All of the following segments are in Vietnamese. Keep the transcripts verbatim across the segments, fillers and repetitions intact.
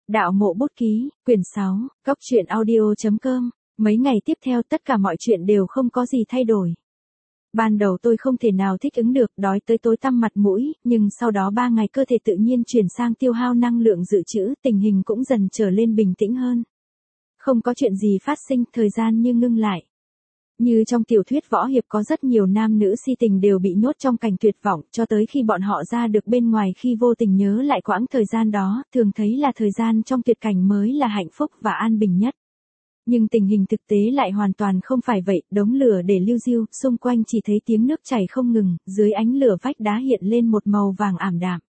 Đạo mộ bút ký, quyển sáu, góc truyện audio.com. Mấy ngày tiếp theo tất cả mọi chuyện đều không có gì thay đổi. Ban đầu tôi không thể nào thích ứng được, đói tới tối tăm mặt mũi, nhưng sau đó ba ngày cơ thể tự nhiên chuyển sang tiêu hao năng lượng dự trữ, tình hình cũng dần trở lên bình tĩnh hơn. Không có chuyện gì phát sinh, thời gian như ngưng lại. Như trong tiểu thuyết võ hiệp có rất nhiều nam nữ si tình đều bị nhốt trong cảnh tuyệt vọng, cho tới khi bọn họ ra được bên ngoài khi vô tình nhớ lại quãng thời gian đó, thường thấy là thời gian trong tuyệt cảnh mới là hạnh phúc và an bình nhất. Nhưng tình hình thực tế lại hoàn toàn không phải vậy, đống lửa để lưu diêu, xung quanh chỉ thấy tiếng nước chảy không ngừng, dưới ánh lửa vách đá hiện lên một màu vàng ảm đạm.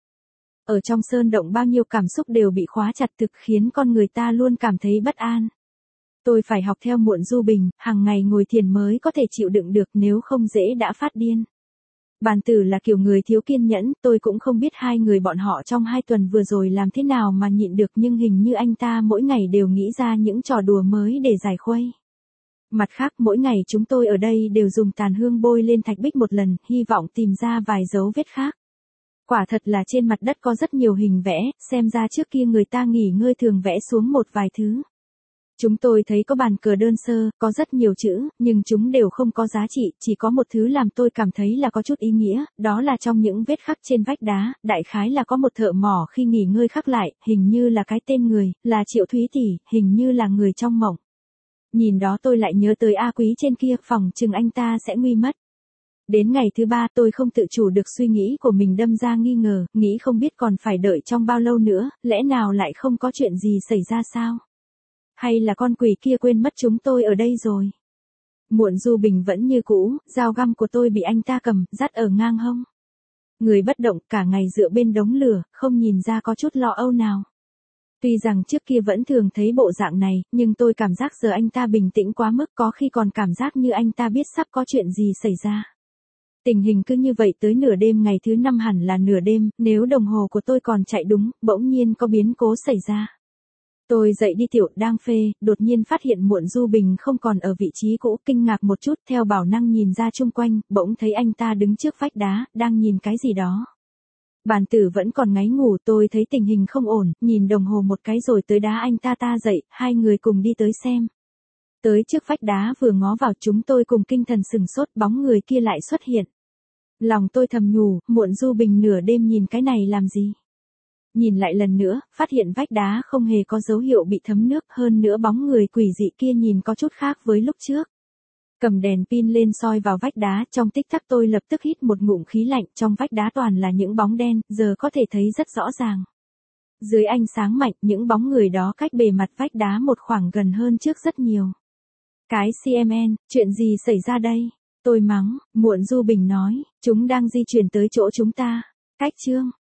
Ở trong sơn động bao nhiêu cảm xúc đều bị khóa chặt thực khiến con người ta luôn cảm thấy bất an. Tôi phải học theo Muộn Du Bình, hàng ngày ngồi thiền mới có thể chịu đựng được, nếu không dễ đã phát điên. Bàn tử là kiểu người thiếu kiên nhẫn, tôi cũng không biết hai người bọn họ trong hai tuần vừa rồi làm thế nào mà nhịn được, nhưng hình như anh ta mỗi ngày đều nghĩ ra những trò đùa mới để giải khuây. Mặt khác, mỗi ngày chúng tôi ở đây đều dùng tàn hương bôi lên thạch bích một lần, hy vọng tìm ra vài dấu vết khác. Quả thật là trên mặt đất có rất nhiều hình vẽ, xem ra trước kia người ta nghỉ ngơi thường vẽ xuống một vài thứ. Chúng tôi thấy có bàn cờ đơn sơ, có rất nhiều chữ, nhưng chúng đều không có giá trị, chỉ có một thứ làm tôi cảm thấy là có chút ý nghĩa, đó là trong những vết khắc trên vách đá, đại khái là có một thợ mỏ khi nghỉ ngơi khắc lại, hình như là cái tên người, là Triệu Thúy Tỷ, hình như là người trong mộng. Nhìn đó tôi lại nhớ tới A Quý trên kia, phòng chừng anh ta sẽ nguy mất. Đến ngày thứ ba tôi không tự chủ được suy nghĩ của mình đâm ra nghi ngờ, nghĩ không biết còn phải đợi trong bao lâu nữa, lẽ nào lại không có chuyện gì xảy ra sao? Hay là con quỷ kia quên mất chúng tôi ở đây rồi? Muộn Du Bình vẫn như cũ, dao găm của tôi bị anh ta cầm, dắt ở ngang hông. Người bất động, cả ngày dựa bên đống lửa, không nhìn ra có chút lo âu nào. Tuy rằng trước kia vẫn thường thấy bộ dạng này, nhưng tôi cảm giác giờ anh ta bình tĩnh quá mức, có khi còn cảm giác như anh ta biết sắp có chuyện gì xảy ra. Tình hình cứ như vậy tới nửa đêm ngày thứ năm, hẳn là nửa đêm, nếu đồng hồ của tôi còn chạy đúng, bỗng nhiên có biến cố xảy ra. Tôi dậy đi tiểu, đang phê, đột nhiên phát hiện Muộn Du Bình không còn ở vị trí cũ, kinh ngạc một chút, theo bản năng nhìn ra chung quanh, bỗng thấy anh ta đứng trước vách đá, đang nhìn cái gì đó. Bàn tử vẫn còn ngáy ngủ, tôi thấy tình hình không ổn, nhìn đồng hồ một cái rồi tới đá anh ta ta dậy, hai người cùng đi tới xem. Tới trước vách đá vừa ngó vào, chúng tôi cùng kinh thần sừng sốt, bóng người kia lại xuất hiện. Lòng tôi thầm nhủ, Muộn Du Bình nửa đêm nhìn cái này làm gì? Nhìn lại lần nữa, phát hiện vách đá không hề có dấu hiệu bị thấm nước, hơn nữa bóng người quỷ dị kia nhìn có chút khác với lúc trước. Cầm đèn pin lên soi vào vách đá, trong tích tắc tôi lập tức hít một ngụm khí lạnh, trong vách đá toàn là những bóng đen, giờ có thể thấy rất rõ ràng. Dưới ánh sáng mạnh, những bóng người đó cách bề mặt vách đá một khoảng gần hơn trước rất nhiều. Cái xê em en, chuyện gì xảy ra đây? Tôi mắng, Muộn Du Bình nói, chúng đang di chuyển tới chỗ chúng ta. Cách chương